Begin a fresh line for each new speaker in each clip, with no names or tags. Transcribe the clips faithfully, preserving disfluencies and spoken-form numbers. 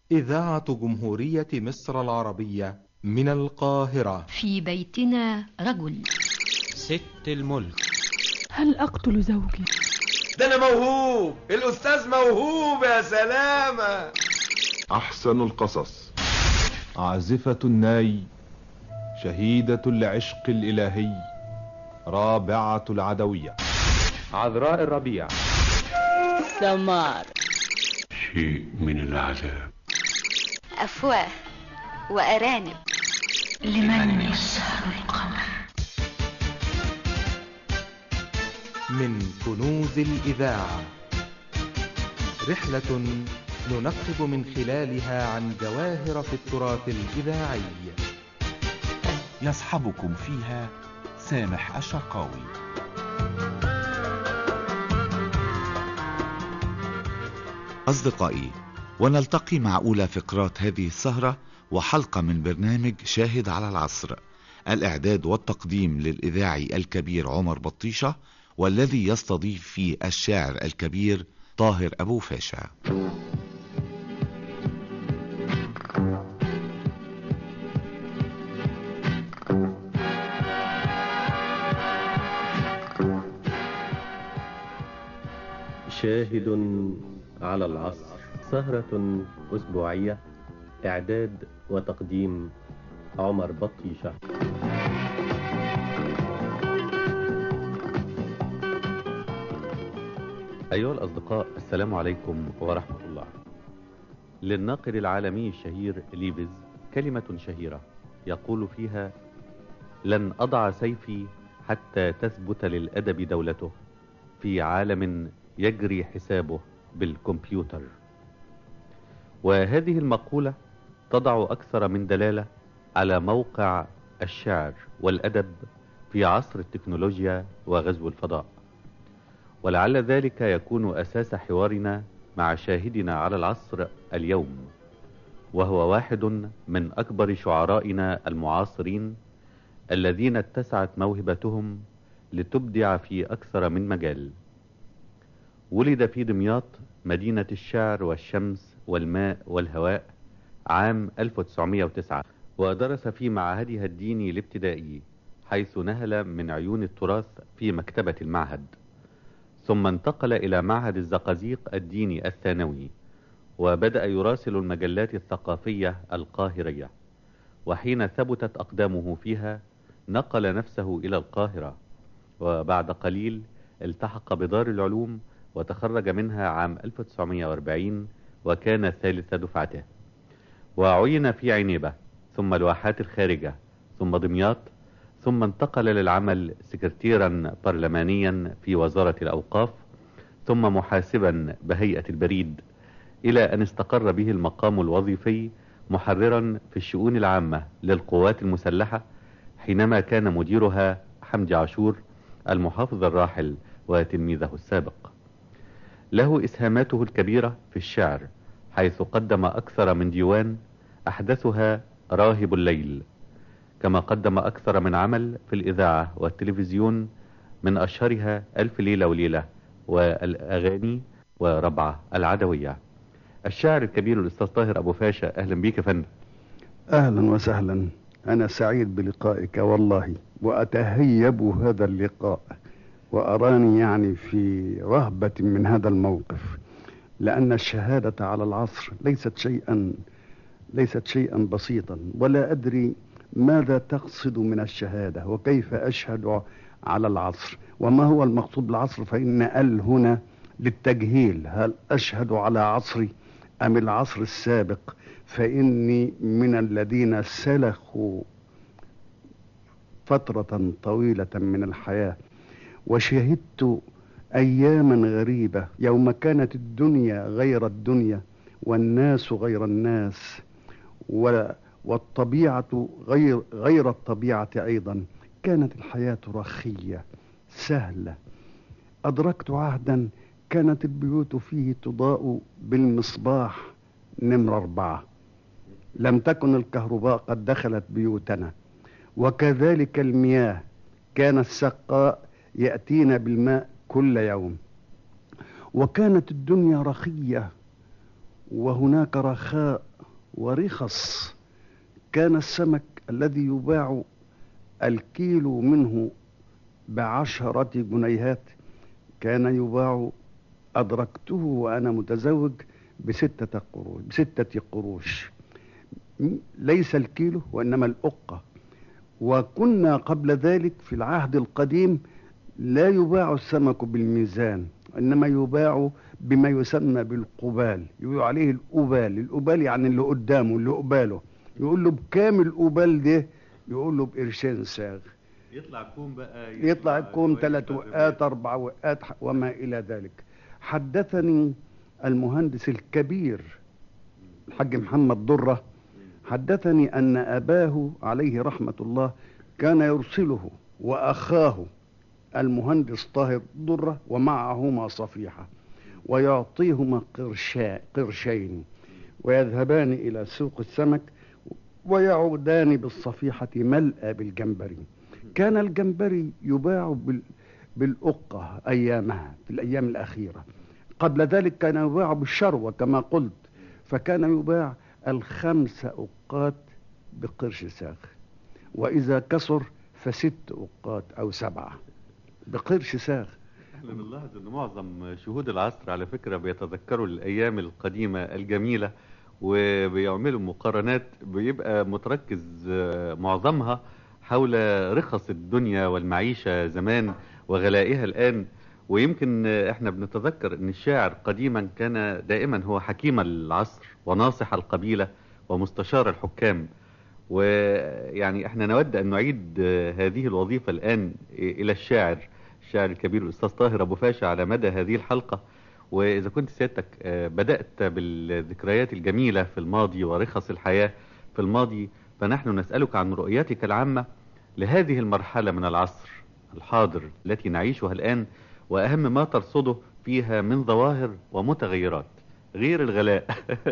إذاعة جمهورية مصر العربية من القاهرة.
في بيتنا رجل.
ست الملك.
هل أقتل زوجي؟
ده أنا موهوب، الأستاذ موهوب يا سلامة.
أحسن القصص. عازفة الناي، شهيدة العشق الإلهي، رابعة العدوية،
عذراء الربيع،
سمار،
شيء من العذاب،
أفواه وأرانب،
لمن يسهر القمر.
من كنوز الإذاعة، رحلة ننقب من خلالها عن جواهر في التراث الإذاعي.
يصحبكم فيها سامح الشرقاوي.
أصدقائي، ونلتقي مع أولى فقرات هذه السهرة وحلقة من برنامج شاهد على العصر. الإعداد والتقديم للإذاعي الكبير عمر بطيشة، والذي يستضيف فيه الشاعر الكبير طاهر أبو فاشا.
شاهد على العصر، سهرة أسبوعية، إعداد وتقديم عمر بطيشة. أيها الأصدقاء، السلام عليكم ورحمة الله. للناقد العالمي الشهير ليفز كلمة شهيرة يقول فيها: لن أضع سيفي حتى تثبت للأدب دولته في عالم يجري حسابه بالكمبيوتر. وهذه المقولة تضع أكثر من دلالة على موقع الشعر والأدب في عصر التكنولوجيا وغزو الفضاء. ولعل ذلك يكون أساس حوارنا مع شاهدنا على العصر اليوم، وهو واحد من أكبر شعرائنا المعاصرين الذين اتسعت موهبتهم لتبدع في أكثر من مجال. ولد في دمياط مدينة الشعر والشمس والماء والهواء عام ألف وتسعمائة وتسعة، ودرس في معهدها الديني الابتدائي، حيث نهل من عيون التراث في مكتبة المعهد، ثم انتقل إلى معهد الزقازيق الديني الثانوي، وبدأ يراسل المجلات الثقافية القاهرية. وحين ثبتت أقدامه فيها نقل نفسه إلى القاهرة، وبعد قليل التحق بدار العلوم وتخرج منها عام ألف وتسعمائة وأربعين، وكان ثالث دفعته. وعين في عنيبة، ثم الواحات الخارجة، ثم دمياط، ثم انتقل للعمل سكرتيرا برلمانيا في وزارة الأوقاف، ثم محاسبا بهيئة البريد، إلى أن استقر به المقام الوظيفي محررا في الشؤون العامة للقوات المسلحة، حينما كان مديرها حمدي عاشور المحافظ الراحل وتلميذه السابق. له إسهاماته الكبيرة في الشعر، حيث قدم أكثر من ديوان، أحدثها راهب الليل، كما قدم أكثر من عمل في الإذاعة والتلفزيون، من أشهرها ألف ليلة وليلة والأغاني وربعة العدوية. الشاعر الكبير الأستاذ طاهر أبو فاشا، أهلا بيك يا فندم.
أهلا وسهلا، أنا سعيد بلقائك والله، وأتهيب هذا اللقاء، وأراني يعني في رهبة من هذا الموقف، لأن الشهادة على العصر ليست شيئا ليست شيئا بسيطا، ولا أدري ماذا تقصد من الشهادة، وكيف أشهد على العصر، وما هو المقصود بالعصر، فإن ال هنا للتجهيل، هل أشهد على عصري أم العصر السابق؟ فإني من الذين سلخوا فترة طويلة من الحياة، وشهدت أياما غريبة، يوم كانت الدنيا غير الدنيا، والناس غير الناس، والطبيعة غير غير الطبيعة أيضا. كانت الحياة رخية سهلة. أدركت عهدا كانت البيوت فيه تضاء بالمصباح نمرة أربعة، لم تكن الكهرباء قد دخلت بيوتنا، وكذلك المياه، كان السقاء يأتينا بالماء كل يوم، وكانت الدنيا رخية، وهناك رخاء ورخص. كان السمك الذي يباع الكيلو منه بعشرة جنيهات كان يباع، أدركته وأنا متزوج، بستة قروش بستة قروش ليس الكيلو وإنما الأقة. وكنا قبل ذلك في العهد القديم لا يباع السمك بالميزان، إنما يباع بما يسمى بالقبال، يقول عليه الأبال. الأبال يعني اللي قدامه، اللي قباله، يقول له بكام الأبال ده؟ يقول له بقرشين ساغ.
يطلع كوم بقى،
يطلع, يطلع كوم ثلاث وقات أربع وقات وما إلى ذلك. حدثني المهندس الكبير الحاج محمد ضرة، حدثني أن أباه عليه رحمة الله كان يرسله وأخاه المهندس طاهر ضرة ومعهما صفيحة، ويعطيهما قرشا قرشين، ويذهبان إلى سوق السمك ويعودان بالصفيحة ملأى بالجمبري. كان الجمبري يباع بالأقة أيامها في الأيام الأخيرة. قبل ذلك كان يباع بالشروة كما قلت، فكان يباع الخمس أقات بقرش ساغ، وإذا كسر فست أقات أو سبعة بقرش ساغ.
احنا بنلاحظ ان معظم شهود العصر على فكرة بيتذكروا الأيام القديمة الجميلة وبيعملوا مقارنات، بيبقى متركز معظمها حول رخص الدنيا والمعيشة زمان وغلائها الآن. ويمكن احنا بنتذكر ان الشاعر قديما كان دائما هو حكيم العصر وناصح القبيلة ومستشار الحكام، ويعني احنا نود ان نعيد هذه الوظيفة الآن الى الشاعر الشاعر الكبير الأستاذ طاهر أبو فاشا على مدى هذه الحلقة. وإذا كنت سيادتك بدأت بالذكريات الجميلة في الماضي ورخص الحياة في الماضي، فنحن نسألك عن رؤيتك العامة لهذه المرحلة من العصر الحاضر التي نعيشها الآن، وأهم ما ترصده فيها من ظواهر ومتغيرات غير الغلاء.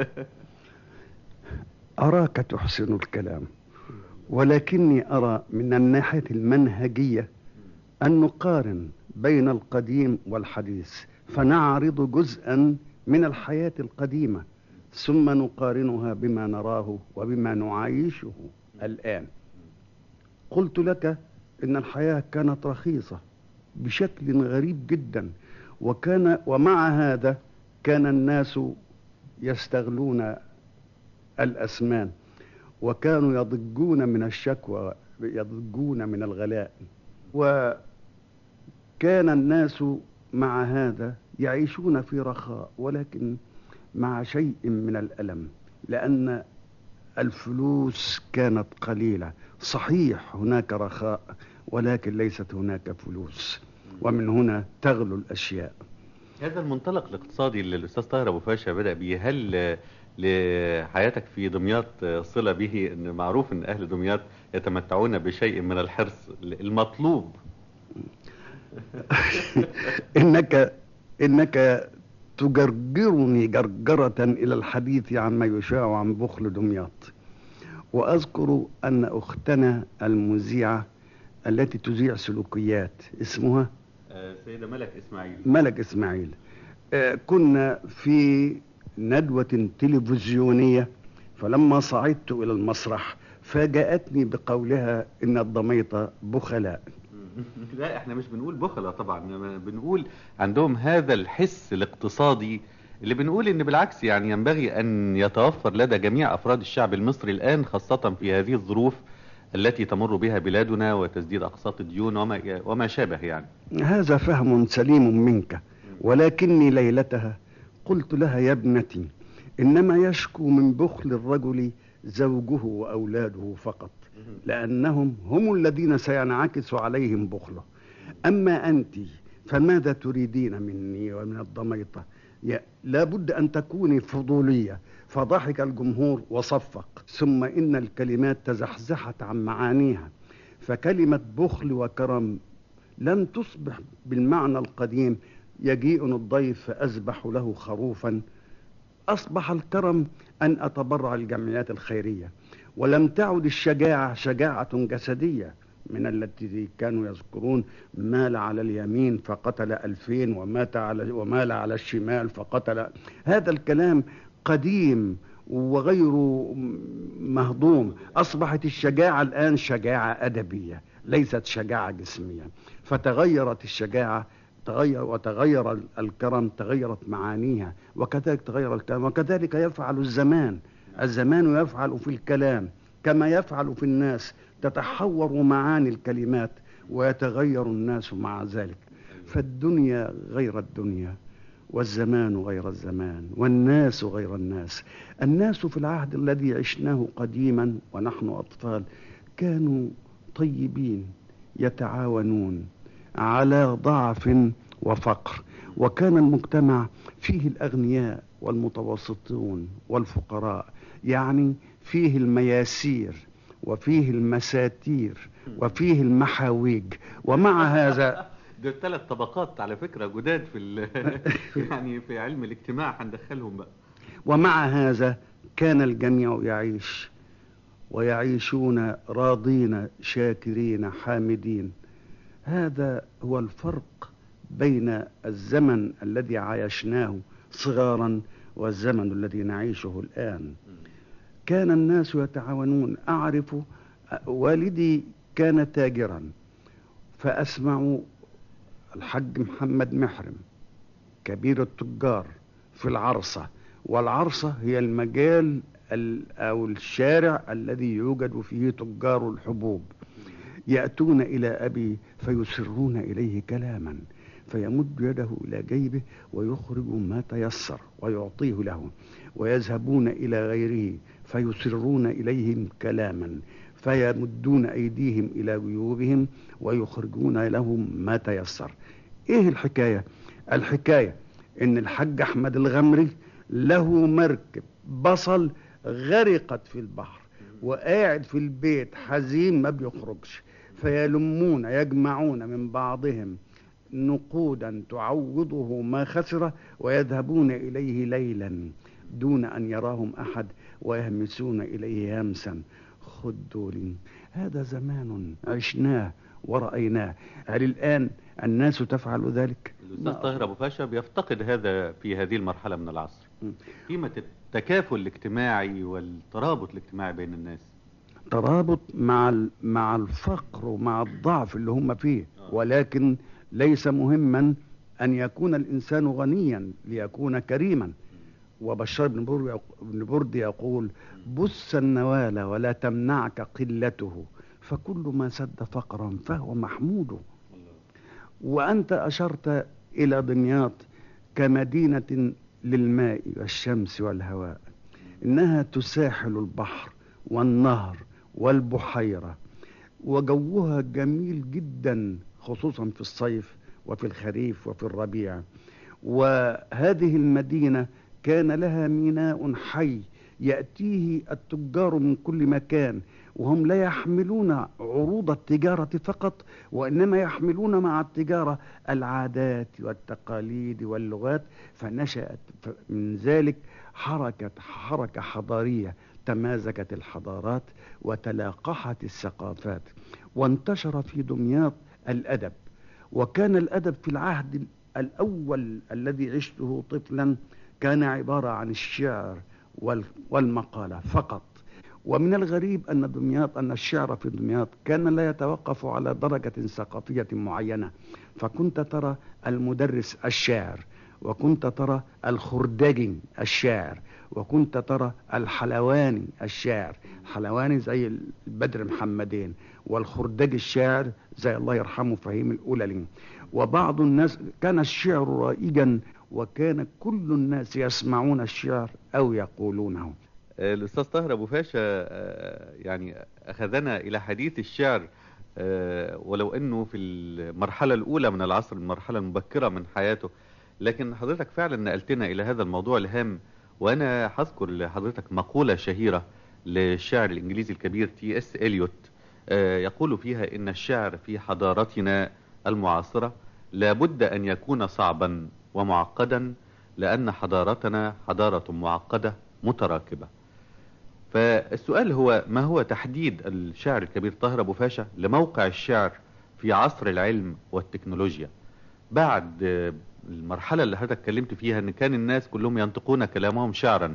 أراك تحسن الكلام، ولكني أرى من الناحية المنهجية أن نقارن بين القديم والحديث، فنعرض جزءا من الحياة القديمة ثم نقارنها بما نراه وبما نعيشه الآن. قلت لك إن الحياة كانت رخيصة بشكل غريب جدا، وكان ومع هذا كان الناس يستغلون الأسمان، وكانوا يضجون من الشكوى، يضجون من الغلاء، وكان الناس مع هذا يعيشون في رخاء، ولكن مع شيء من الألم، لأن الفلوس كانت قليلة. صحيح هناك رخاء، ولكن ليست هناك فلوس، ومن هنا تغلو الأشياء.
هذا المنطلق الاقتصادي اللي الأستاذ طاهر أبو فاشا بدأ به، هل لحياتك في دمياط صلة به؟ إن معروف إن أهل دمياط يتمتعون بشيء من الحرص المطلوب.
إنك إنك تجرجرني جرجرة إلى الحديث عن ما يشاع عن بخل دمياط. وأذكر أن أختنا المذيعة التي تذيع سلوكيات اسمها
سيدة ملك إسماعيل
ملك إسماعيل كنا في ندوة تلفزيونية، فلما صعدت إلى المسرح فاجأتني بقولها إن الضميطة بخلاء.
لا، احنا مش بنقول بخلة طبعا، بنقول عندهم هذا الحس الاقتصادي اللي بنقول ان بالعكس يعني ينبغي ان يتوفر لدى جميع افراد الشعب المصري الان، خاصة في هذه الظروف التي تمر بها بلادنا وتسديد اقساط الديون وما, وما شابه. يعني
هذا فهم سليم منك، ولكني ليلتها قلت لها يا ابنتي، انما يشكو من بخل الرجل زوجه واولاده فقط، لأنهم هم الذين سينعكس عليهم بخله. أما أنت فماذا تريدين مني ومن الضميطة؟ لابد أن تكوني فضولية. فضحك الجمهور وصفق، ثم إن الكلمات تزحزحت عن معانيها، فكلمة بخل وكرم لن تصبح بالمعنى القديم يجيء الضيف فأذبح له خروفا. أصبح الكرم أن أتبرع الجمعيات الخيرية، ولم تعد الشجاعة شجاعة جسدية من التي كانوا يذكرون مال على اليمين فقتل ألفين ومات على ومال على الشمال فقتل. هذا الكلام قديم وغير مهضوم. أصبحت الشجاعة الآن شجاعة أدبية ليست شجاعة جسمية، فتغيرت الشجاعة تغير وتغير الكرم، تغيرت معانيها، وكذلك تغير الكلام، وكذلك يفعل الزمان. الزمان يفعل في الكلام كما يفعل في الناس، تتحور معاني الكلمات ويتغير الناس مع ذلك. فالدنيا غير الدنيا، والزمان غير الزمان، والناس غير الناس. الناس في العهد الذي عشناه قديما ونحن أطفال كانوا طيبين يتعاونون على ضعف وفقر، وكان المجتمع فيه الأغنياء والمتوسطون والفقراء، يعني فيه المياسير وفيه المساتير وفيه المحاويج. ومع هذا
دول ثلاث طبقات على فكرة جداد في يعني في علم الاجتماع هندخلهم بقى.
ومع هذا كان الجميع يعيش ويعيشون راضين شاكرين حامدين. هذا هو الفرق بين الزمن الذي عايشناه صغارا والزمن الذي نعيشه الآن. كان الناس يتعاونون. أعرف والدي كان تاجرا، فأسمع الحاج محمد محرم كبير التجار في العرصة، والعرصة هي المجال أو الشارع الذي يوجد فيه تجار الحبوب، يأتون إلى أبي فيسرون إليه كلاما، فيمد يده إلى جيبه ويخرج ما تيسر ويعطيه له، ويذهبون إلى غيره فيسرون إليهم كلاما، فيمدون أيديهم إلى جيوبهم ويخرجون لهم ما تيسر. إيه الحكاية؟ الحكاية إن الحاج أحمد الغمري له مركب بصل غرقت في البحر، وقاعد في البيت حزين ما بيخرجش، فيلمون يجمعون من بعضهم نقودا تعوضه ما خسر، ويذهبون إليه ليلا دون أن يراهم أحد ويهمسون إليه همسا: خذ دول. هذا زمان عشناه ورأيناه. هل الآن الناس تفعل ذلك؟
الأستاذ طاهر أبو فاشا بيفتقد هذا في هذه المرحلة من العصر، قيمة التكافل الاجتماعي والترابط الاجتماعي بين الناس.
ترابط مع مع الفقر ومع الضعف اللي هم فيه، ولكن ليس مهما أن يكون الإنسان غنيا ليكون كريما. وبشار بن برد يقول: بث النوال ولا تمنعك قلته، فكل ما سد فقرا فهو محمود. وأنت أشرت إلى دمياط كمدينة للماء والشمس والهواء، إنها تساحل البحر والنهر والبحيرة، وجوها جميل جدا خصوصا في الصيف وفي الخريف وفي الربيع. وهذه المدينة كان لها ميناء حي يأتيه التجار من كل مكان، وهم لا يحملون عروض التجارة فقط، وإنما يحملون مع التجارة العادات والتقاليد واللغات. فنشأت من ذلك حركة حركة حضارية، تمازجت الحضارات وتلاقحت الثقافات، وانتشر في دمياط الأدب. وكان الأدب في العهد الأول الذي عشته طفلا كان عبارة عن الشعر والمقالة فقط. ومن الغريب أن دمياط أن الشعر في دمياط كان لا يتوقف على درجة ثقافية معينة، فكنت ترى المدرس الشاعر، وكنت ترى الخردجي الشاعر، وكنت ترى الحلواني الشاعر. الحلواني زي البدر محمدين، والخردجي الشاعر زي الله يرحمه فهيم الأوللي. وبعض الناس كان الشعر رائجا، وكان كل الناس يسمعون الشعر أو يقولونه.
الأستاذ طاهر أبو فاشا يعني أخذنا إلى حديث الشعر، ولو أنه في المرحلة الأولى من العصر، المرحلة المبكرة من حياته، لكن حضرتك فعلا نقلتنا إلى هذا الموضوع الهام. وأنا هذكر لحضرتك مقولة شهيرة للشاعر الإنجليزي الكبير تي اس إليوت، يقول فيها إن الشعر في حضارتنا المعاصرة لابد أن يكون صعبا ومعقدا، لأن حضارتنا حضارة معقدة متراكبة. فالسؤال هو: ما هو تحديد الشاعر الكبير طاهر أبو فاشا لموقع الشعر في عصر العلم والتكنولوجيا، بعد المرحلة اللي حضرتك اتكلمت فيها ان كان الناس كلهم ينطقون كلامهم شعرا؟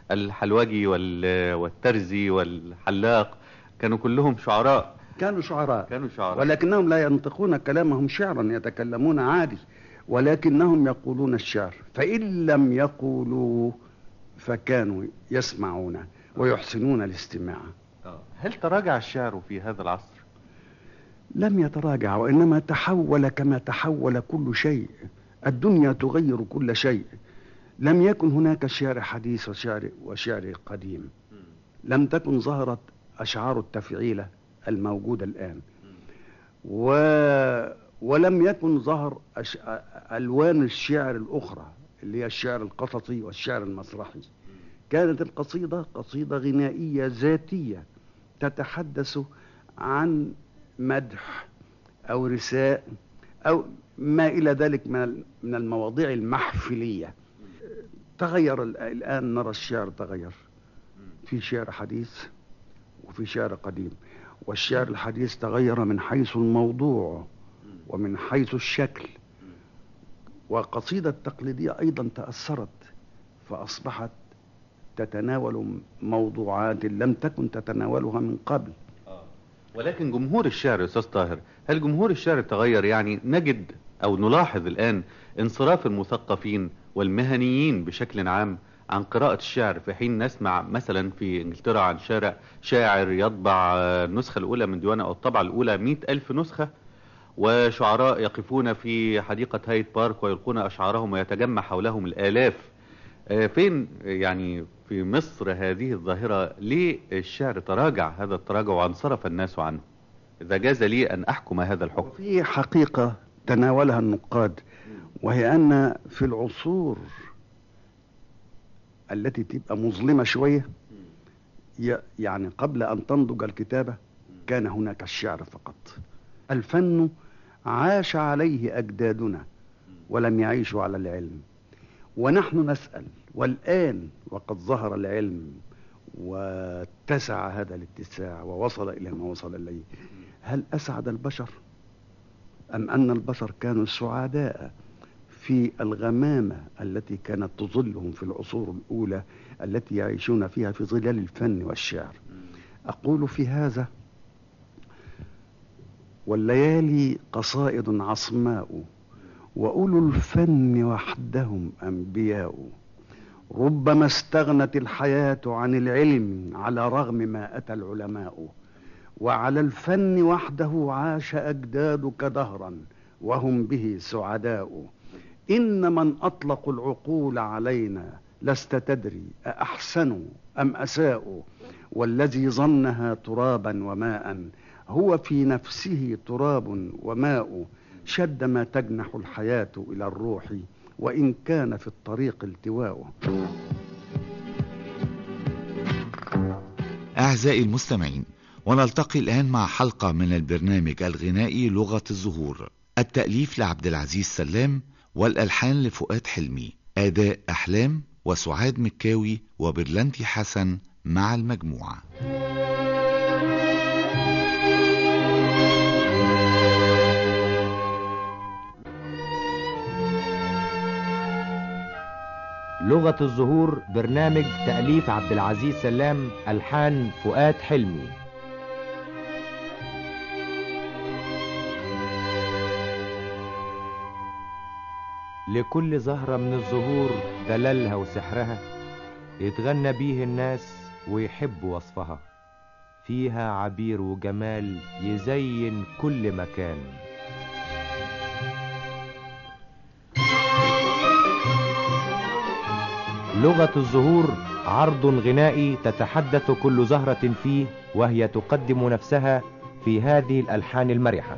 الحلوجي والترزي والحلاق كانوا كلهم شعراء.
كانوا شعراء
كانوا شعراء
ولكنهم لا ينطقون كلامهم شعرا، يتكلمون عادي، ولكنهم يقولون الشعر، فإن لم يقولوا فكانوا يسمعون ويحسنون الاستماع.
هل تراجع الشعر في هذا العصر؟
لم يتراجع، وإنما تحول كما تحول كل شيء. الدنيا تغير كل شيء. لم يكن هناك شعر حديث وشعر وشعر قديم. لم تكن ظهرت أشعار التفعيلة الموجودة الآن، و... ولم يكن ظهر أش... ألوان الشعر الأخرى اللي هي الشعر القصصي والشعر المسرحي. كانت القصيدة قصيدة غنائية ذاتية تتحدث عن مدح أو رثاء أو ما إلى ذلك من المواضيع المحفلية. تغير الآن، نرى الشعر تغير، في شعر حديث وفي شعر قديم، والشعر الحديث تغير من حيث الموضوع ومن حيث الشكل، والقصيدة التقليدية أيضا تأثرت فأصبحت تتناول موضوعات لم تكن تتناولها من قبل.
ولكن جمهور الشعر يا أستاذ طاهر، هل جمهور الشعر تغير؟ يعني نجد أو نلاحظ الآن انصراف المثقفين والمهنيين بشكل عام عن قراءة الشعر، في حين نسمع مثلا في انجلترا عن شارع شاعر يطبع النسخة الأولى من ديوانه أو الطبعة الأولى مئة ألف نسخة، وشعراء يقفون في حديقة هايد بارك ويلقون أشعارهم ويتجمع حولهم الآلاف. فين يعني في مصر هذه الظاهرة؟ ليه الشعر تراجع هذا التراجع وانصرف الناس عنه؟ إذا جاز لي أن أحكم هذا الحكم.
في حقيقة تناولها النقاد، وهي أن في العصور التي تبقى مظلمة شوية، يعني قبل أن تنضج الكتابة كان هناك الشعر فقط. الفن عاش عليه أجدادنا ولم يعيشوا على العلم، ونحن نسأل، والآن وقد ظهر العلم واتسع هذا الاتساع ووصل إلى ما وصل إليه، هل أسعد البشر أم أن البشر كانوا سعداء في الغمامة التي كانت تظلهم في العصور الأولى التي يعيشون فيها في ظلال الفن والشعر؟ أقول في هذا: والليالي قصائد عصماء، وأولو الفن وحدهم أنبياء، ربما استغنت الحياة عن العلم على رغم ما أتى العلماء، وعلى الفن وحده عاش أجدادك دهرا وهم به سعداء، إن من أطلقوا العقول علينا لست تدري أأحسنوا أم أساءوا، والذي ظنها ترابا وماء هو في نفسه تراب وماء، شد ما تجنح الحياة إلى الروح وإن كان في الطريق التواء.
أعزائي المستمعين، ونلتقي الآن مع حلقة من البرنامج الغنائي لغة الزهور، التأليف لعبد العزيز سلام والألحان لفؤاد حلمي، أداء أحلام وسعاد مكاوي وبرلنتي حسن مع المجموعة.
لغة الزهور برنامج تأليف عبد العزيز سلام، ألحان فؤاد حلمي. لكل زهرة من الزهور دلالها وسحرها، يتغنى بيه الناس ويحب وصفها، فيها عبير وجمال يزين كل مكان. لغة الزهور عرض غنائي تتحدث كل زهرة فيه وهي تقدم نفسها في هذه الألحان المرحة.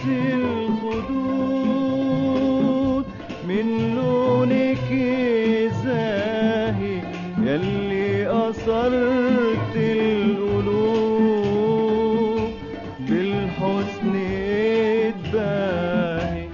الخدود من لونك زاهي يلي أثرت القلوب بالحسن اتباهي.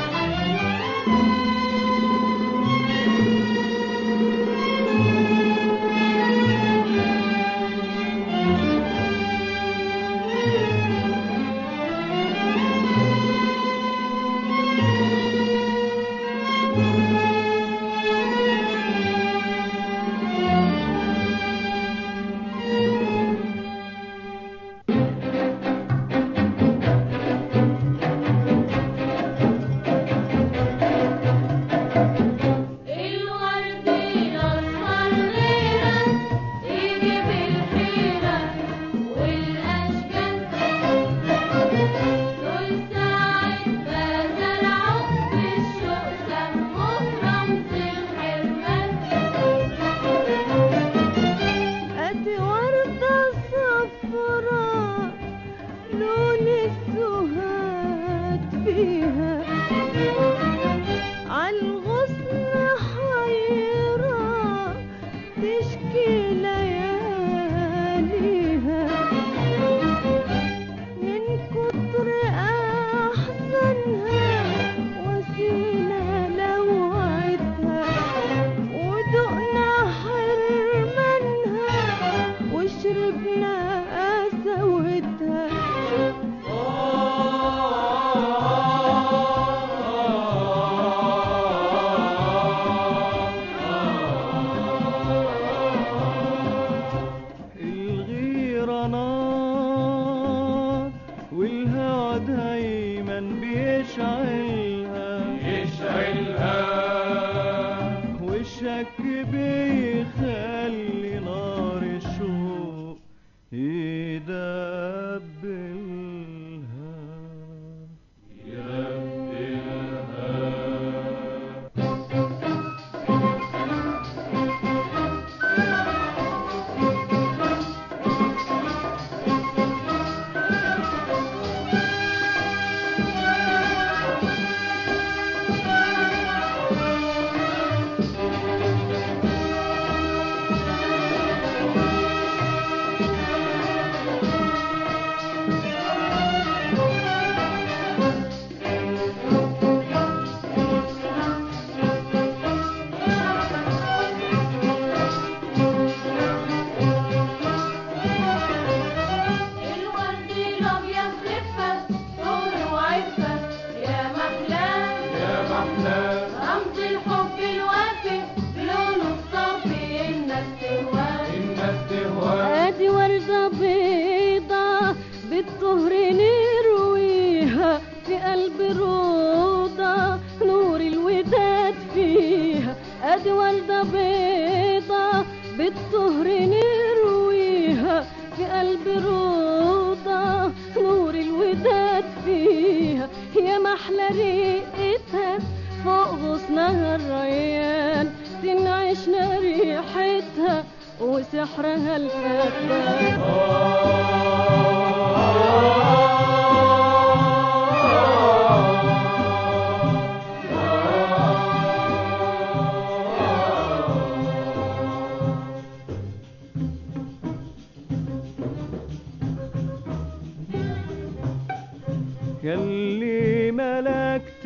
يلي ملكت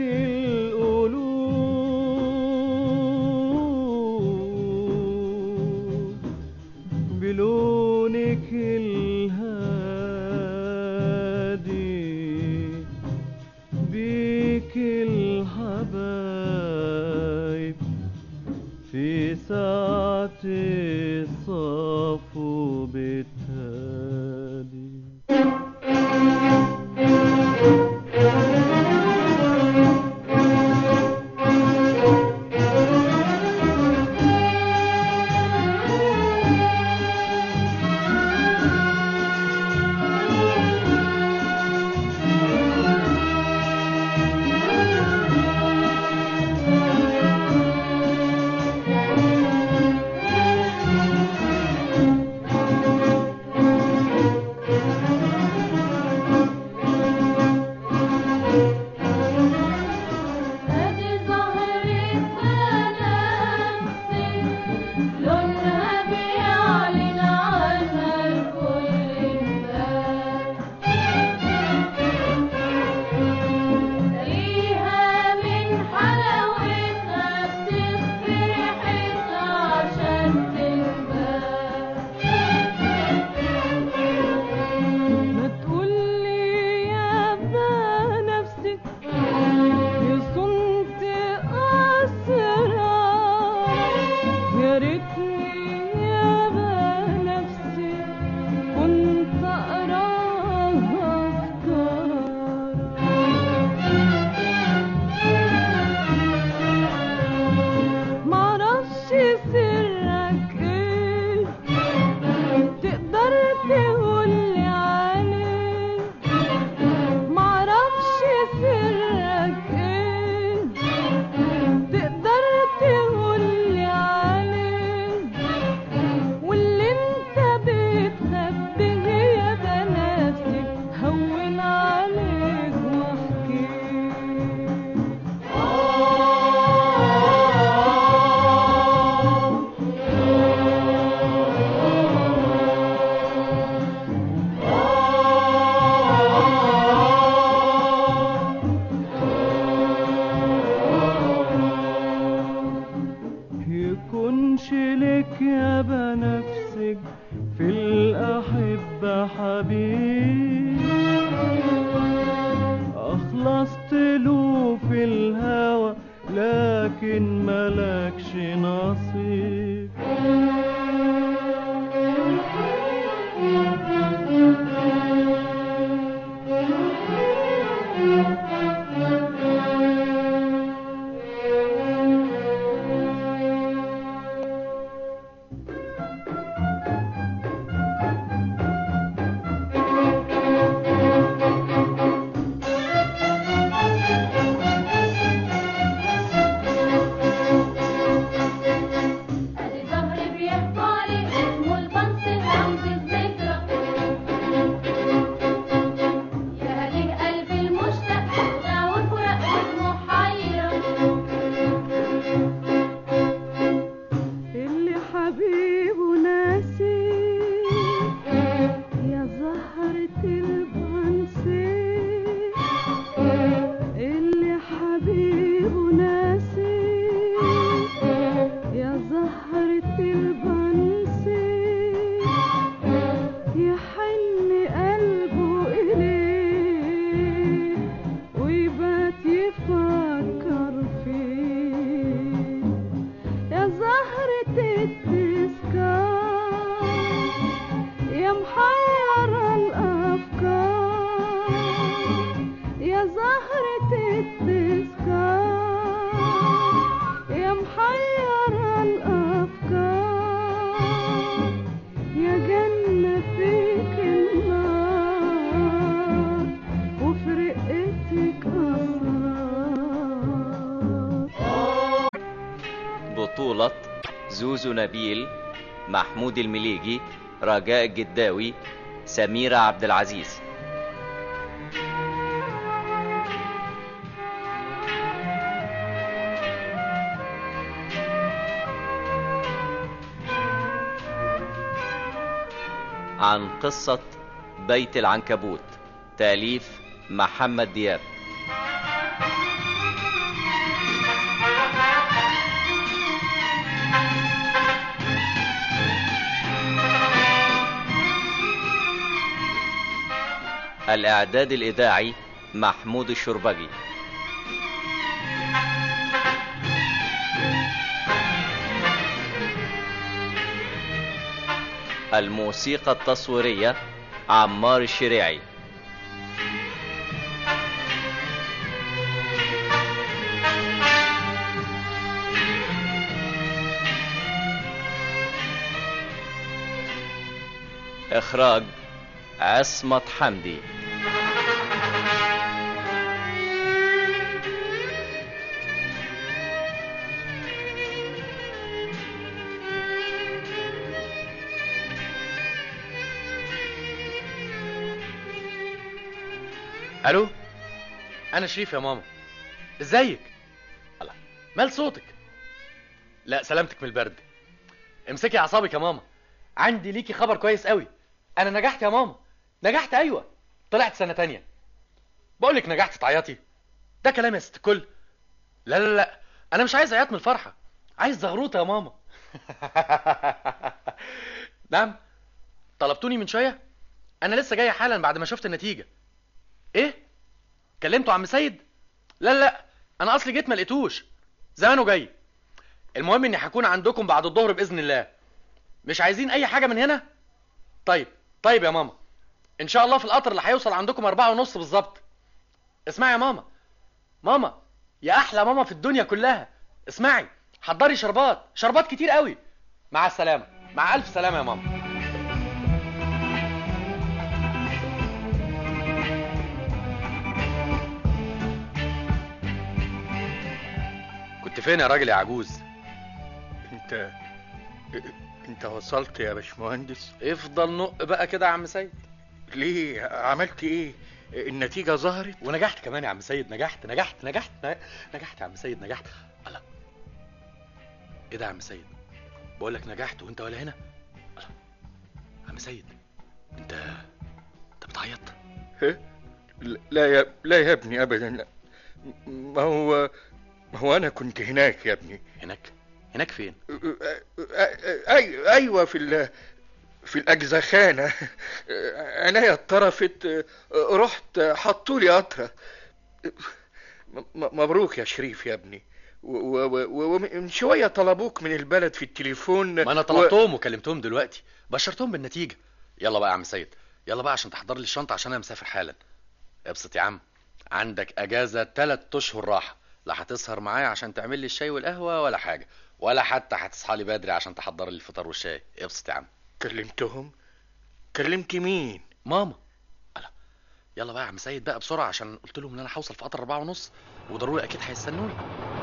القلوب بلونك الهادي بيك الحبايب في ساعة الصفو بالتالي. أخلصت له في الهوى لكن ملكش نصيب.
بطولة زوزو نبيل، محمود المليجي، رجاء الجداوي، سميرة عبد العزيز. عن قصة بيت العنكبوت، تأليف محمد دياب. الإعداد الإذاعي محمود الشربجي. الموسيقى التصويرية عمار الشريعي. إخراج عصمت حمدي.
الو، انا شريف يا ماما. ازيك؟ الله، مال صوتك؟ لا سلامتك من البرد. امسكي اعصابك يا ماما، عندي ليكي خبر كويس قوي. انا نجحت يا ماما، نجحت. ايوه، طلعت سنه تانية. بقولك نجحت تعيطي؟ ده كلام يا ست الكل. لا لا لا، انا مش عايز عياط من الفرحه، عايز زغروطه يا ماما. نعم، طلبتوني من شويه. انا لسه جاي حالا بعد ما شفت النتيجه. ايه؟ كلمتوا عم سيد؟ لا لا، انا اصلي جيت ما لقيتوش، زمانه جاي. المهم اني هكون عندكم بعد الظهر باذن الله. مش عايزين اي حاجه من هنا؟ طيب طيب يا ماما، ان شاء الله في القطر اللي هيوصل عندكم أربعة ونص بالظبط. اسمعي يا ماما، ماما يا احلى ماما في الدنيا كلها، اسمعي، حضري شربات، شربات كتير قوي. مع السلامه، مع الف سلامه يا ماما. كنت فين يا راجل يا عجوز؟
انت انت وصلت يا باشمهندس؟
افضل نق بقى كده يا عم سيد.
ليه؟ عملت ايه؟ النتيجة ظهرت
ونجحت كمان يا عم سيد. نجحت نجحت نجحت نجحت يا عم سيد، نجحت. الله، ايه ده يا عم سيد؟ بقول لك نجحت وانت ولا هنا. الله، عم سيد، انت انت بتعيط؟
لا يا لا يا ابني ابدا. لا. ما هو ما هو انا كنت هناك يا ابني.
هناك؟ هناك فين؟
أي... ايوه في ال... في الأجزخانة، عينيا اتطرفت، رحت حطولي قطرة. مبروك يا شريف يا ابني. ومن شوية طلبوك من البلد في التليفون.
ما انا طلبتهم و... وكلمتهم دلوقتي، بشرتهم بالنتيجة. يلا بقى يا عم سيد، يلا بقى عشان تحضر لي الشنطة عشان انا مسافر حالا. ابسط يا عم، عندك اجازة تلات اشهر راحة، لا هتسهر معايا عشان تعمل لي الشاي والقهوة ولا حاجة، ولا حتى هتصحى لي بدري عشان تحضر لي الفطار والشاي. ابسط يا عم.
كلمتهم؟ كلمت مين؟
ماما. ألا. يلا بقى يا عم سيد بقى بسرعة عشان قلت لهم ان انا هوصل في قطر اربعة ونص، وضروري اكيد هيستنوني.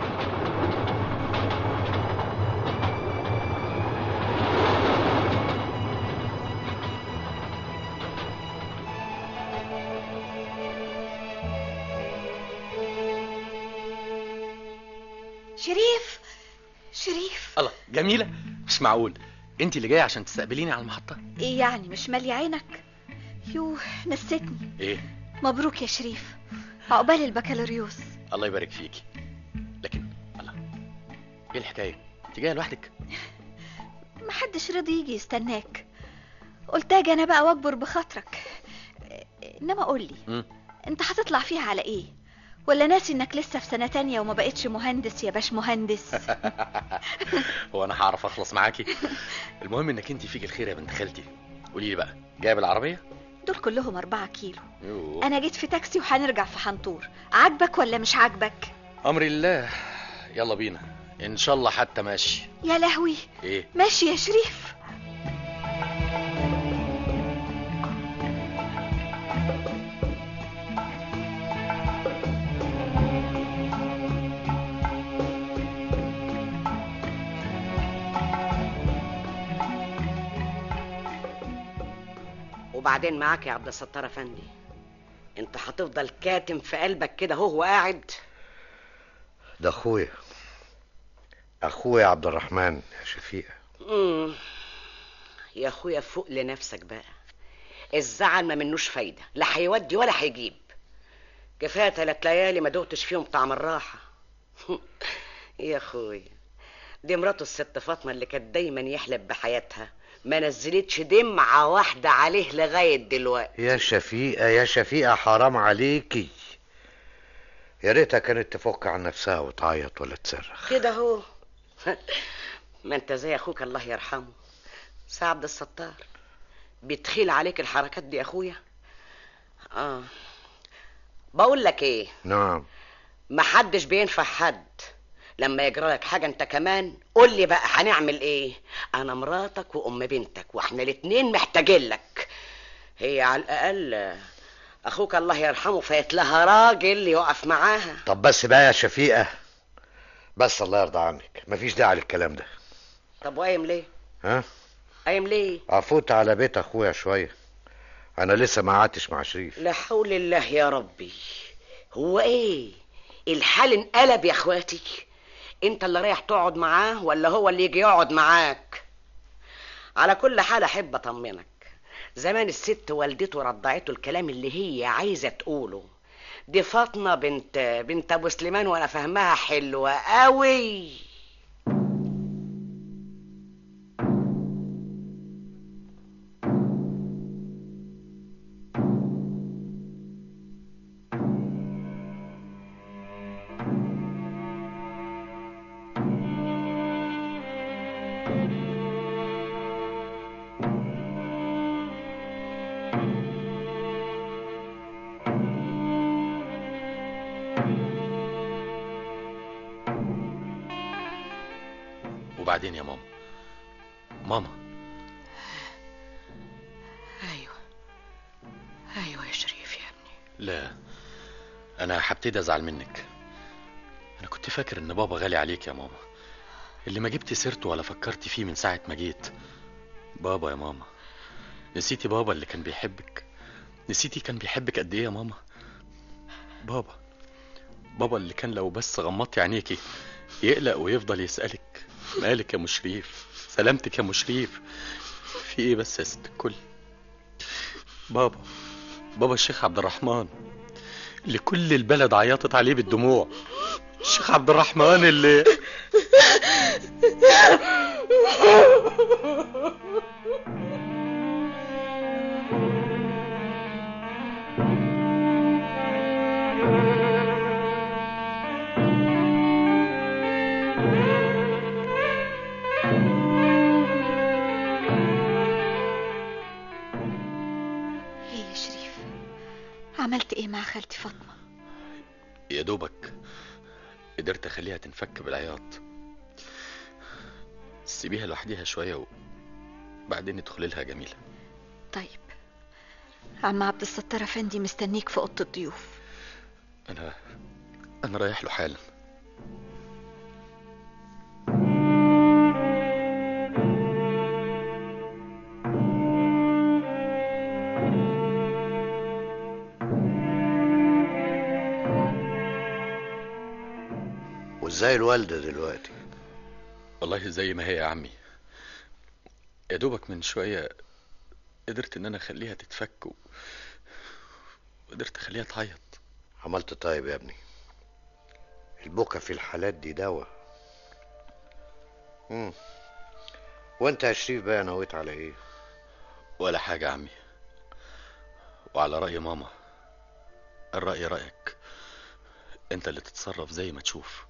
شريف شريف.
الله، جميلة، مش معقول انت اللي جايه عشان تستقبليني على المحطة؟
ايه يعني مش مالي عينك؟ يوه نسيتني.
ايه؟
مبروك يا شريف، عقبال البكالوريوس.
الله يبارك فيكي. لكن الله، ايه الحكاية؟ انت جايه لوحدك؟
محدش رضي يجي يستناك، قلت اجي انا بقى واكبر بخاطرك. انما قولي م? انت هتطلع فيها على ايه؟ ولا ناسي انك لسه في سنة تانية وما بقتش مهندس يا باش مهندس؟
هو انا هعرف اخلص معاكي؟ المهم انك انت فيك الخير يا بنت خالتي. قولي لي بقى، جايب العربية؟
دول كلهم اربعة كيلو.
يوه.
انا جيت في تاكسي وهنرجع في حنطور، عاجبك ولا مش عاجبك؟
امر الله، يلا بينا ان شاء الله حتى ماشي.
يا لهوي.
ايه؟
ماشي يا شريف.
وبعدين معاك يا عبد الستار افندي، انت هتفضل كاتم في قلبك كده هو قاعد؟
ده اخويا اخويا عبد الرحمن يا شفيقة.
امم يا اخويا فوق لنفسك بقى، الزعل ما منوش فايده، لا هيودي ولا هيجيب. كفايه تلات ليالي ما دوقتش فيهم طعم الراحه. يا اخويا دي مراته الست فاطمه اللي كانت دايما يحلب بحياتها، ما نزلتش دمعة واحدة عليه لغاية دلوقتي.
يا شفيقة يا شفيقة حرام عليكي، يا ريتها كانت تفك عن نفسها وتعيط ولا تصرخ
كده هو. ما انت زي اخوك الله يرحمه سي عبد الستار، بتخيل عليك الحركات دي يا اخويا. اه بقول لك ايه،
نعم،
محدش بينفع حد. لما يجرى لك حاجه انت كمان قول لي بقى هنعمل ايه. انا مراتك وام بنتك واحنا الاتنين محتاجين لك. هي على الاقل اخوك الله يرحمه فايت لها راجل يقف معاها.
طب بس بقى يا شفيقة، بس الله يرضى عنك، مفيش داعي للكلام ده.
طب وقايم ليه؟
ها؟
قايم ليه؟
افوت على بيت اخويا شويه، انا لسه ما قعدتش مع شريف.
لا حول الله يا ربي. هو ايه الحال انقلب يا اخواتي؟ انت اللي رايح تقعد معاه ولا هو اللي يجي يقعد معاك؟ على كل حال احب اطمنك، زمان الست والدته رضعته الكلام اللي هي عايزه تقوله. دي فاطمه بنت بنت ابو سليمان وانا فهمها حلوه قوي.
وبعدين يا ماما؟ ماما.
ايوه ايوه يا شريف يا ابني.
لا، انا هبتدي ازعل منك. انا كنت فاكر ان بابا غالي عليك يا ماما، اللي ما جبت سيرته ولا فكرت فيه من ساعة ما جيت. بابا يا ماما، نسيتي بابا اللي كان بيحبك؟ نسيتي كان بيحبك قد ايه يا ماما؟ بابا بابا اللي كان لو بس غمضتي عينيكي يقلق ويفضل يسألك مالك يا مشريف، سلامتك يا مشريف، في ايه بس يا ست الكل؟ بابا بابا الشيخ عبد الرحمن اللي كل البلد عيطت عليه بالدموع. الشيخ عبد الرحمن اللي
عملت ايه مع خالتي فاطمة؟
يا دوبك قدرت اخليها تنفك بالعياط. سيبيها لوحديها شوية وبعدين ادخلي لها جميلة.
طيب، عم عبد الستار افندي مستنيك في اوضه الضيوف.
انا انا رايح له حالا.
وازاي الوالدة دلوقتي؟
والله زي ما هي يا عمي. يا دوبك من شوية قدرت ان انا اخليها تتفك و... وقدرت اخليها تعيط.
عملت طيب يا ابني، البكا في الحالات دي دواء. امم وانت يا شريف بقى نويت على ايه؟
ولا حاجة يا عمي، وعلى رأي ماما الرأي رأيك، انت اللي تتصرف زي ما تشوف.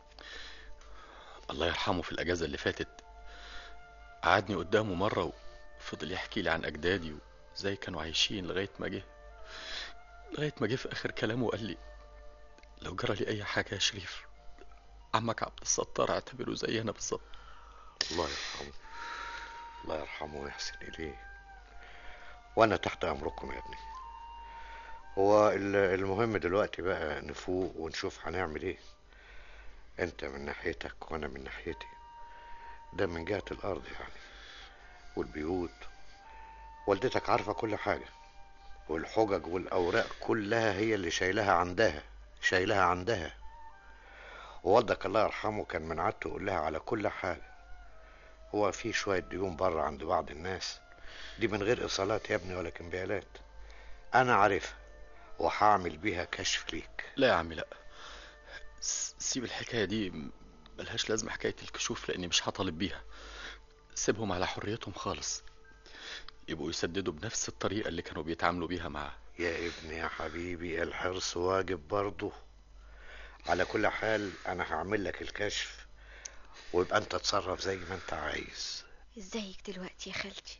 الله يرحمه في الاجازة اللي فاتت قعدني قدامه مرة وفضل يحكي لي عن اجدادي وزي كانوا عايشين لغاية ما جه لغاية ما جه في اخر كلامه وقال لي لو جرى لي اي حاجة يا شريف عمك عبد الستار اعتبره زي انا بالظبط.
الله يرحمه، الله يرحمه ويحسن اليه، وانا تحت امركم يا ابني. هو المهم دلوقتي بقى نفوق ونشوف هنعمل ايه. انت من ناحيتك وانا من ناحيتي، ده من جهة الارض يعني، والبيوت. والدتك عارفة كل حاجة، والحجج والاوراق كلها هي اللي شايلها عندها شايلها عندها ووالدك الله يرحمه كان من عادته يقول لها على كل حاجة. هو في شوية ديون بره عند بعض الناس، دي من غير ايصالات يا ابني ولا كمبيالات، انا عارفها وهعمل بيها كشف ليك.
لا يا عمي لا، سيب الحكاية دي، ملهاش لازمة حكاية الكشوف لاني مش هطالب بيها. سيبهم على حريتهم خالص، يبقوا يسددوا بنفس الطريقة اللي كانوا بيتعاملوا بيها معاه.
يا ابني يا حبيبي الحرص واجب برضه. على كل حال انا هعمل لك الكشف ويبقى انت تصرف زي ما انت عايز.
ازيك دلوقتي يا خالتي؟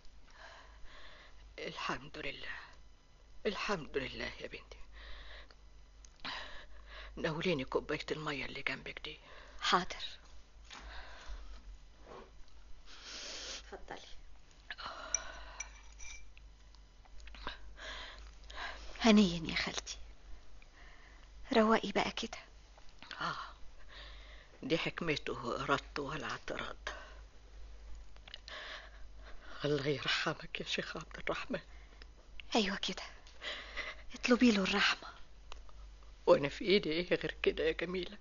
الحمد لله الحمد لله يا بنتي. ناوليني كوباية المية اللي جنبك دي.
حاضر، اتفضلي. هنيا يا خالتي، روقي بقى كده.
اه دي حكمته وإرادته ولا اعتراض. الله يرحمك يا شيخ عبد الرحمن.
ايوه كده، اطلبي له الرحمة.
وانا في ايدي ايه غير كده يا جميلة؟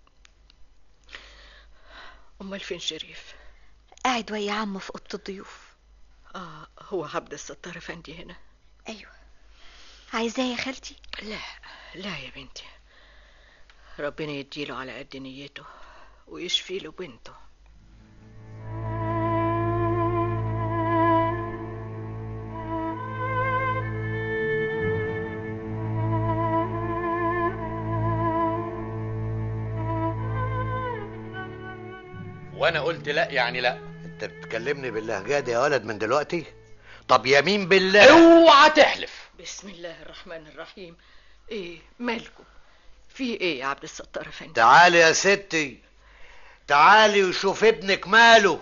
امال فين شريف؟
قاعد ويا عمه في اوضه الضيوف.
اه هو عبد الستار افندي هنا؟
ايوه. عايزاه يا خالتي؟
لا لا يا بنتي، ربنا يديله على قد نيته ويشفي له بنته.
وانا قلت لا يعني لا.
انت بتكلمني باللهجة دي يا ولد من دلوقتي؟ طب يمين بالله
اوعى تحلف.
بسم الله الرحمن الرحيم. ايه مالكم؟ في ايه يا عبد الستار افندي؟
تعالي يا ستي، تعالي وشوف ابنك ماله.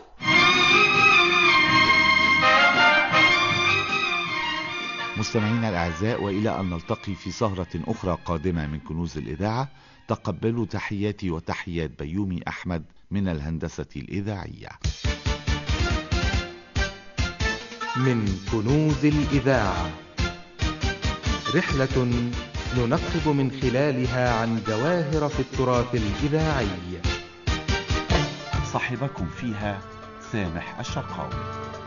مستمعينا الأعزاء، وإلى أن نلتقي في سهرة أخرى قادمة من كنوز الإذاعة، تقبلوا تحياتي وتحيات بيومي أحمد من الهندسة الإذاعية.
من كنوز الإذاعة، رحلة ننقب من خلالها عن جواهر في التراث الإذاعي.
صاحبكم فيها سامح الشرقاوي.